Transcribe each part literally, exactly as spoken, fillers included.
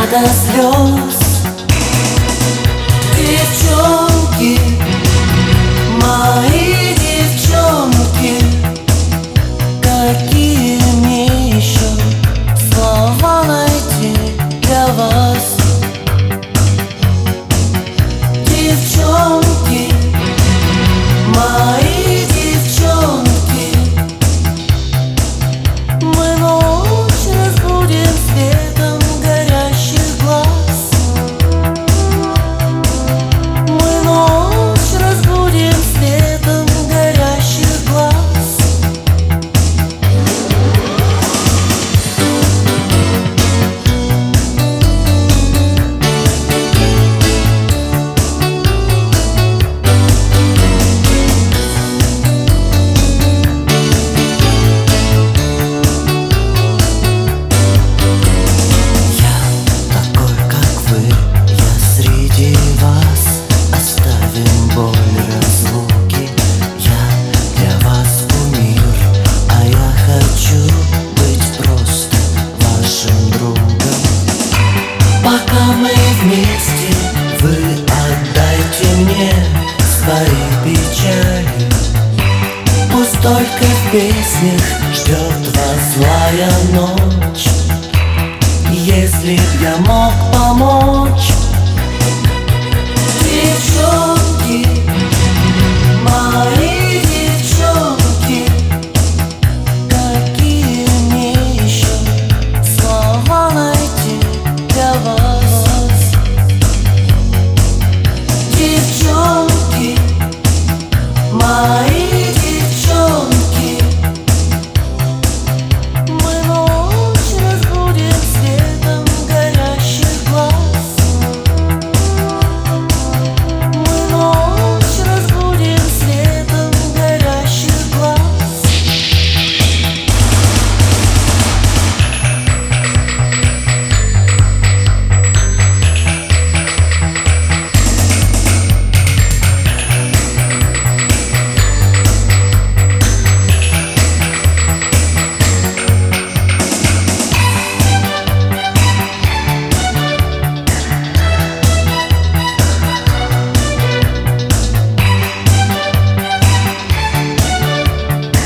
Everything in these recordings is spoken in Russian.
надо слез. Девчонки, мои девчонки, какие мне еще слова найти для вас? Девчонки, мои девчонки, мы ночь разбудим светом горящих глаз. Мы ночь разбудим светом горящих глаз. Пока мы вместе, вы отдайте мне свои печали. Пусть только в песнях ждет вас злая ночь. Если б я мог помочь. Девчонки, мои девчонки, какие мне еще слова найти для вас? Девчонки, мои девчонки, мы ночь разбудим светом горящих глаз. Мы ночь разбудим светом горящих глаз.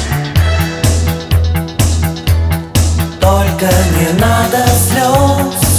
Только не надо слез.